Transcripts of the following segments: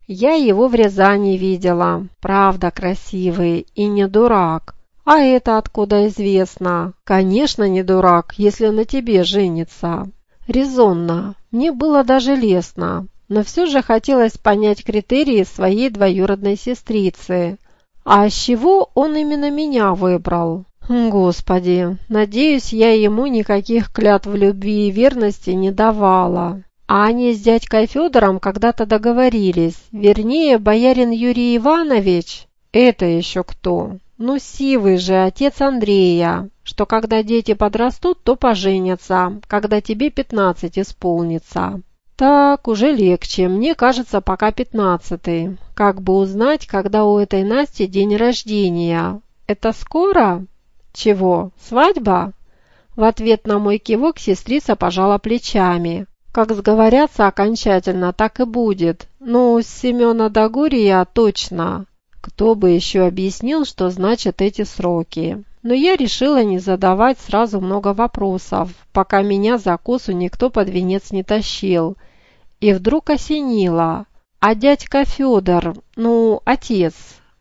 Я его в Рязани видела. Правда красивый и не дурак. А это откуда известно? Конечно, не дурак, если на тебе женится. Резонно. Мне было даже лестно. Но все же хотелось понять критерии своей двоюродной сестрицы. А с чего он именно меня выбрал? Господи, надеюсь, я ему никаких клятв любви и верности не давала. А они с дядькой Федором когда-то договорились. Вернее, боярин Юрий Иванович. Это еще кто? Ну, сивый же отец Андрея, что когда дети подрастут, то поженятся, когда тебе 15 исполнится. Так, уже легче. Мне кажется, пока 15-й. Как бы узнать, когда у этой Насти день рождения? Это скоро? Чего, свадьба? В ответ на мой кивок сестрица пожала плечами. Как сговорятся окончательно, так и будет. Ну, с Семена до Гурия точно. Кто бы еще объяснил, что значат эти сроки. Но я решила не задавать сразу много вопросов, пока меня за косу никто под венец не тащил. И вдруг осенило. А дядька Федор, ну, отец,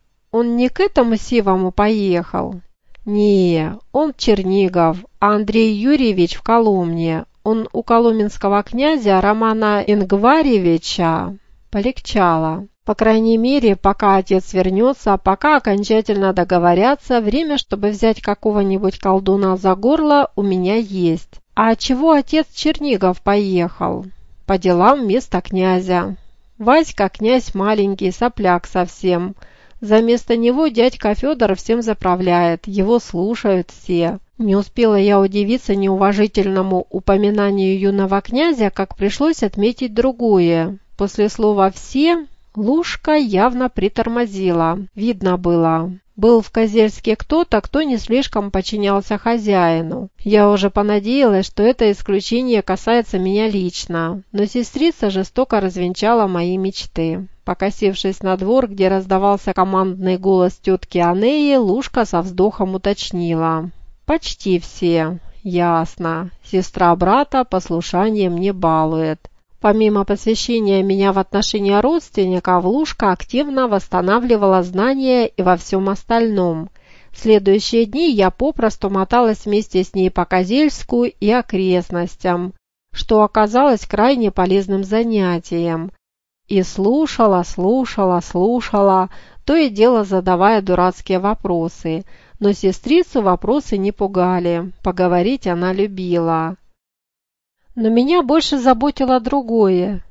он не к этому сивому поехал? Не, он в Чернигов, а Андрей Юрьевич в Коломне. Он у коломенского князя Романа Ингваревича. Полегчало. По крайней мере, пока отец вернется, пока окончательно договорятся, время, чтобы взять какого-нибудь колдуна за горло, у меня есть. А чего отец в Чернигов поехал? По делам места князя. Васька князь маленький, сопляк совсем. За место него дядька Федор всем заправляет, его слушают все. Не успела я удивиться неуважительному упоминанию юного князя, как пришлось отметить другое. После слова «все» Лушка явно притормозила. Видно было. Был в Козельске кто-то, кто не слишком подчинялся хозяину. Я уже понадеялась, что это исключение касается меня лично, но сестрица жестоко развенчала мои мечты. Покосившись на двор, где раздавался командный голос тетки Анеи, Лушка со вздохом уточнила. «Почти все. Ясно. Сестра брата послушанием не балует». Помимо посвящения меня в отношения родственников, Лушка активно восстанавливала знания и во всем остальном. В следующие дни я попросту моталась вместе с ней по Козельску и окрестностям, что оказалось крайне полезным занятием. И слушала, то и дело задавая дурацкие вопросы. Но сестрицу вопросы не пугали, поговорить она любила. Но меня больше заботило другое.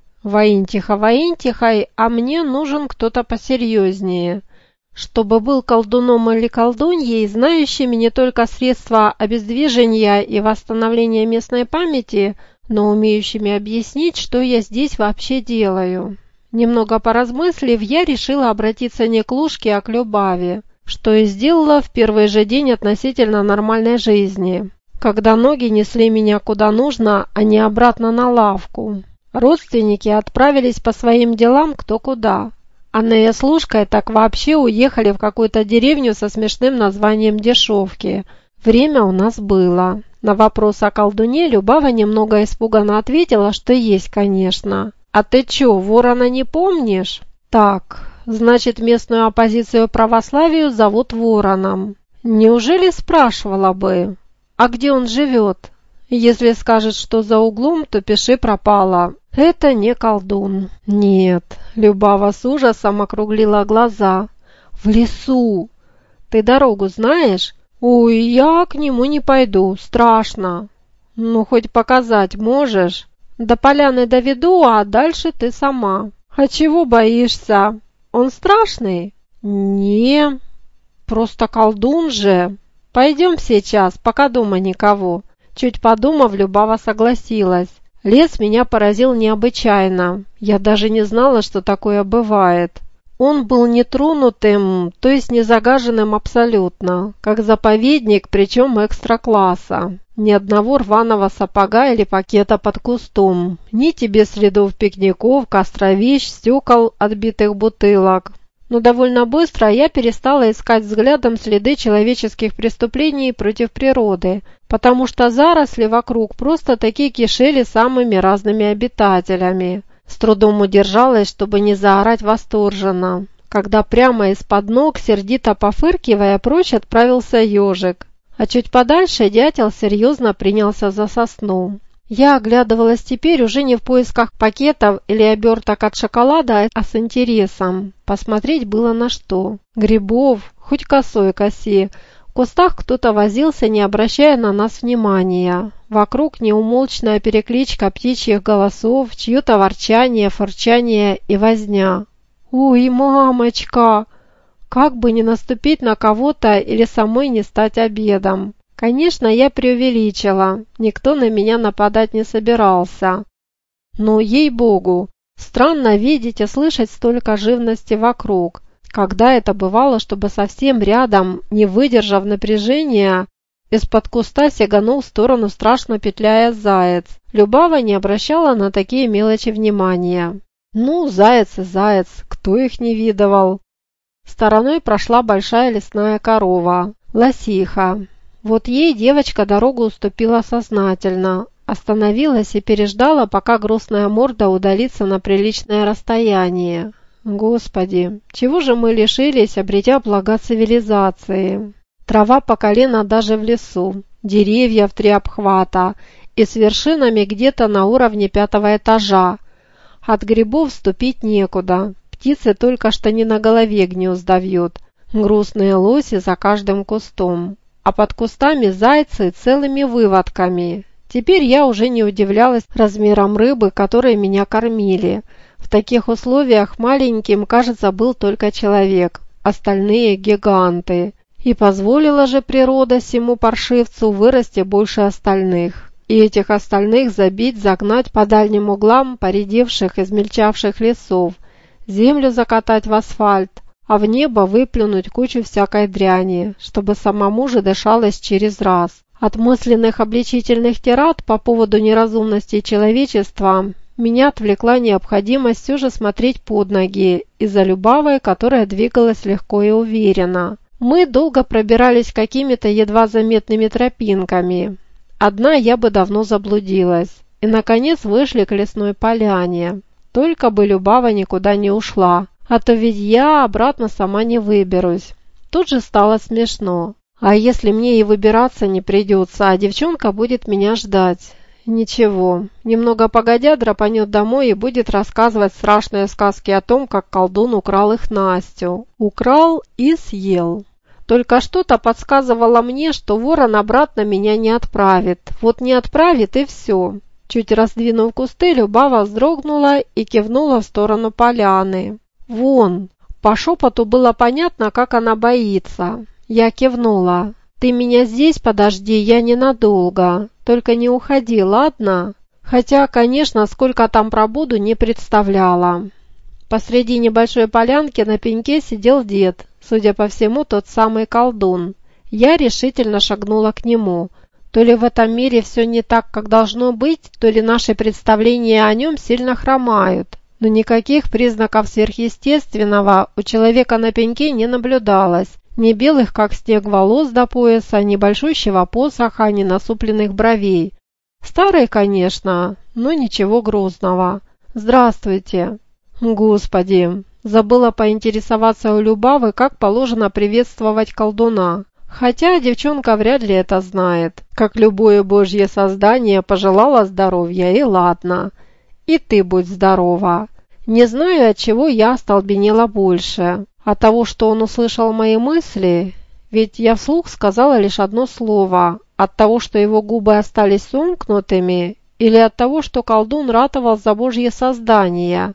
Воинтиха, а мне нужен кто-то посерьезнее. Чтобы был колдуном или колдуньей, знающими не только средства обездвижения и восстановления местной памяти, но умеющими объяснить, что я здесь вообще делаю. Немного поразмыслив, я решила обратиться не к Лушке, а к Любави, что и сделала в первый же день относительно нормальной жизни, когда ноги несли меня куда нужно, а не обратно на лавку. Родственники отправились по своим делам кто куда. Анея с Лушкой так вообще уехали в какую-то деревню со смешным названием Дешевки. Время у нас было. На вопрос о колдуне Любава немного испуганно ответила, что есть, конечно. «А ты чё, Ворона не помнишь?» «Так, значит, местную оппозицию православию зовут Вороном. Неужели спрашивала бы?» «А где он живет? Если скажет, что за углом, то пиши пропало. Это не колдун». «Нет», — Любава с ужасом округлила глаза. «В лесу. Ты дорогу знаешь?» «Ой, я к нему не пойду, страшно». «Ну, хоть показать можешь?» «До поляны доведу, а дальше ты сама». «А чего боишься? Он страшный?» «Не, просто колдун же». «Пойдем сейчас, пока дома никого». Чуть подумав, Любава согласилась. Лес меня поразил необычайно. Я даже не знала, что такое бывает. Он был нетронутым, то есть не загаженным абсолютно, как заповедник, причем экстра-класса. Ни одного рваного сапога или пакета под кустом, ни тебе следов пикников, костровищ, стекол отбитых бутылок. Но довольно быстро я перестала искать взглядом следы человеческих преступлений против природы, потому что заросли вокруг просто-таки кишели самыми разными обитателями. С трудом удержалась, чтобы не заорать восторженно, когда прямо из-под ног, сердито пофыркивая, прочь отправился ежик, а чуть подальше дятел серьезно принялся за сосну. Я оглядывалась теперь уже не в поисках пакетов или оберток от шоколада, а с интересом. Посмотреть было на что. Грибов, хоть косой коси. В кустах кто-то возился, не обращая на нас внимания. Вокруг неумолчная перекличка птичьих голосов, чье-то ворчание, фырчание и возня. «Ой, мамочка! Как бы не наступить на кого-то или самой не стать обедом!» Конечно, я преувеличила, никто на меня нападать не собирался. Но, ей-богу, странно видеть и слышать столько живности вокруг. Когда это бывало, чтобы совсем рядом, не выдержав напряжения, из-под куста сиганул в сторону, страшно петляя заяц. Любава не обращала на такие мелочи внимания. Ну, заяц и заяц, кто их не видывал? Стороной прошла большая лесная корова, лосиха. Вот ей девочка дорогу уступила сознательно, остановилась и переждала, пока грустная морда удалится на приличное расстояние. Господи, чего же мы лишились, обретя блага цивилизации? Трава по колено даже в лесу, деревья в 3 обхвата и с вершинами где-то на уровне 5-го этажа. От грибов ступить некуда, птицы только что не на голове гнезда вьют, грустные лоси за каждым кустом. А под кустами зайцы целыми выводками. Теперь я уже не удивлялась размерам рыбы, которые меня кормили. В таких условиях маленьким, кажется, был только человек, остальные гиганты. И позволила же природа сему паршивцу вырасти больше остальных. И этих остальных забить, загнать по дальним углам поредевших, измельчавших лесов, землю закатать в асфальт, а в небо выплюнуть кучу всякой дряни, чтобы самому же дышалось через раз. От мысленных обличительных тирад по поводу неразумности человечества меня отвлекла необходимость все же смотреть под ноги из-за Любавы, которая двигалась легко и уверенно. Мы долго пробирались какими-то едва заметными тропинками. Одна я бы давно заблудилась. И, наконец, вышли к лесной поляне. Только бы Любава никуда не ушла. А то ведь я обратно сама не выберусь. Тут же стало смешно. А если мне и выбираться не придется, а девчонка будет меня ждать? Ничего, немного погодя драпанет домой и будет рассказывать страшные сказки о том, как колдун украл их Настю. Украл и съел. Только что-то подсказывало мне, что ворон обратно меня не отправит. Вот не отправит и все. Чуть раздвинув кусты, Любава вздрогнула и кивнула в сторону поляны. «Вон!» По шепоту было понятно, как она боится. Я кивнула. «Ты меня здесь подожди, я ненадолго. Только не уходи, ладно?» Хотя, конечно, сколько там пробуду, не представляла. Посреди небольшой полянки на пеньке сидел дед, судя по всему, тот самый колдун. Я решительно шагнула к нему. То ли в этом мире все не так, как должно быть, то ли наши представления о нем сильно хромают. Но никаких признаков сверхъестественного у человека на пеньке не наблюдалось. Ни белых, как снег, волос до пояса, ни большущего посоха, ни насупленных бровей. Старый, конечно, но ничего грозного. «Здравствуйте!» «Господи!» Забыла поинтересоваться у Любавы, как положено приветствовать колдуна. Хотя девчонка вряд ли это знает. Как любое божье создание пожелала здоровья, и ладно. И ты будь здорова. Не знаю, от чего я остолбенела больше. От того, что он услышал мои мысли, ведь я вслух сказала лишь одно слово. От того, что его губы остались сомкнутыми, или от того, что колдун ратовал за божье создание.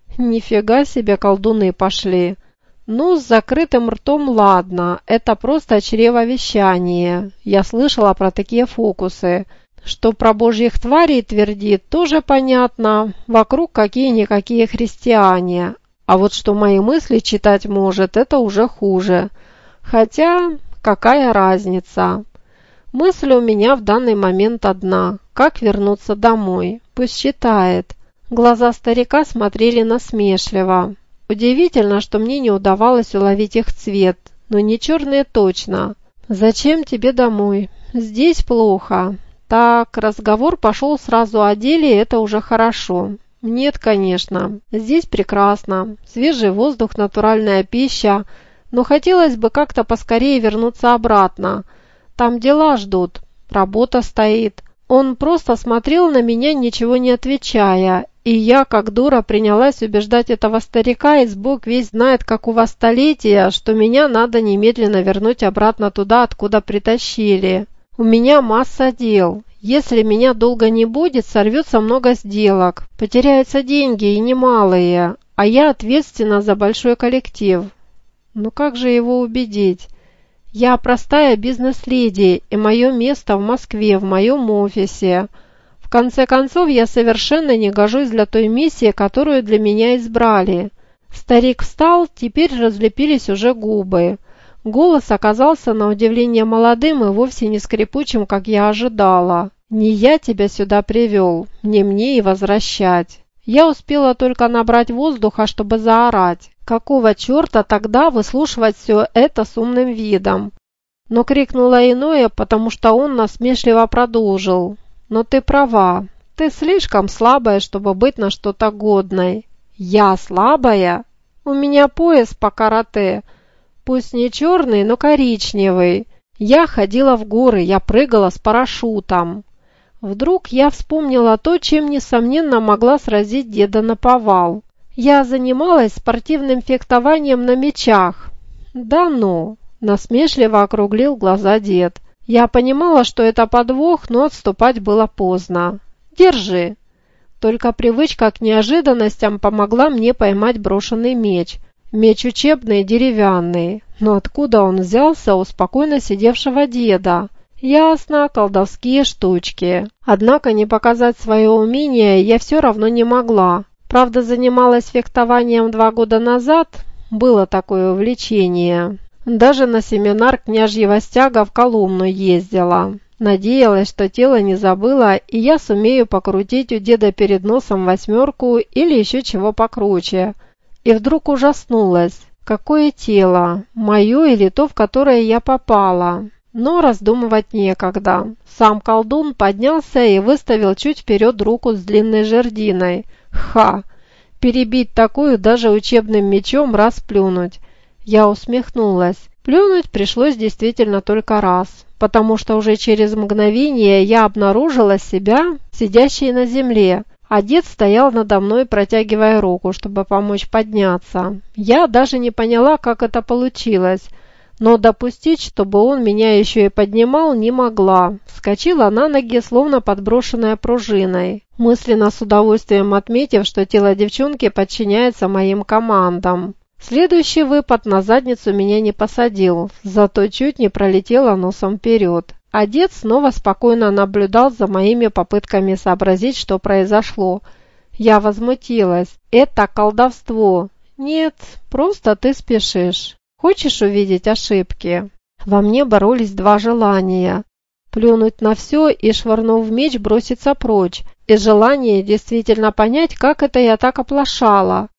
Нифига себе колдуны пошли. Ну, с закрытым ртом ладно, это просто чревовещание. Я слышала про такие фокусы. Что про божьих тварей твердит, тоже понятно. Вокруг какие-никакие христиане. А вот что мои мысли читать может, это уже хуже. Хотя, какая разница? Мысль у меня в данный момент одна. Как вернуться домой? Пусть читает. Глаза старика смотрели насмешливо. Удивительно, что мне не удавалось уловить их цвет. Но не черные точно. Зачем тебе домой? Здесь плохо. Так, разговор пошел сразу о деле, это уже хорошо. Нет, конечно. Здесь прекрасно. Свежий воздух, натуральная пища. Но хотелось бы как-то поскорее вернуться обратно. Там дела ждут. Работа стоит. Он просто смотрел на меня, ничего не отвечая. И я, как дура, принялась убеждать этого старика, из бог весь знает, какого столетия, что меня надо немедленно вернуть обратно туда, откуда притащили. У меня масса дел. Если меня долго не будет, сорвется много сделок. Потеряются деньги и немалые, а я ответственна за большой коллектив. Ну как же его убедить? Я простая бизнес-леди, и мое место в Москве, в моем офисе. В конце концов, я совершенно не гожусь для той миссии, которую для меня избрали. Старик встал, теперь разлепились уже губы. Голос оказался на удивление молодым и вовсе не скрипучим, как я ожидала. «Не я тебя сюда привел, мне и возвращать». Я успела только набрать воздуха, чтобы заорать. Какого черта тогда выслушивать все это с умным видом? Но крикнула иное, потому что он насмешливо продолжил. «Но ты права, ты слишком слабая, чтобы быть на что-то годной». «Я слабая? У меня пояс по карате. Пусть не черный, но коричневый. Я ходила в горы, я прыгала с парашютом». Вдруг я вспомнила то, чем, несомненно, могла сразить деда наповал. Я занималась спортивным фехтованием на мечах. «Да ну!» – насмешливо округлил глаза дед. Я понимала, что это подвох, но отступать было поздно. «Держи!» Только привычка к неожиданностям помогла мне поймать брошенный меч. Меч учебный, деревянный. Но откуда он взялся у спокойно сидевшего деда? Ясно, колдовские штучки. Однако не показать свое умение я все равно не могла. Правда, занималась фехтованием 2 года назад. Было такое увлечение. Даже на семинар княжьего стяга в Коломну ездила. Надеялась, что тело не забыло, и я сумею покрутить у деда перед носом 8 или еще чего покруче. И вдруг ужаснулась. Какое тело? Мое или то, в которое я попала? Но раздумывать некогда. Сам колдун поднялся и выставил чуть вперед руку с длинной жердиной. Ха! Перебить такую даже учебным мечом, раз плюнуть. Я усмехнулась. Плюнуть пришлось действительно только раз, потому что уже через мгновение я обнаружила себя сидящей на земле, а дед стоял надо мной, протягивая руку, чтобы помочь подняться. Я даже не поняла, как это получилось. Но допустить, чтобы он меня еще и поднимал, не могла. Вскочила на ноги, словно подброшенная пружиной, мысленно с удовольствием отметив, что тело девчонки подчиняется моим командам. Следующий выпад на задницу меня не посадил, зато чуть не пролетела носом вперед. А дед снова спокойно наблюдал за моими попытками сообразить, что произошло. Я возмутилась. «Это колдовство». «Нет, просто ты спешишь. Хочешь увидеть ошибки?» Во мне боролись 2 желания. Плюнуть на все и, швырнув меч, броситься прочь. И желание действительно понять, как это я так оплошала.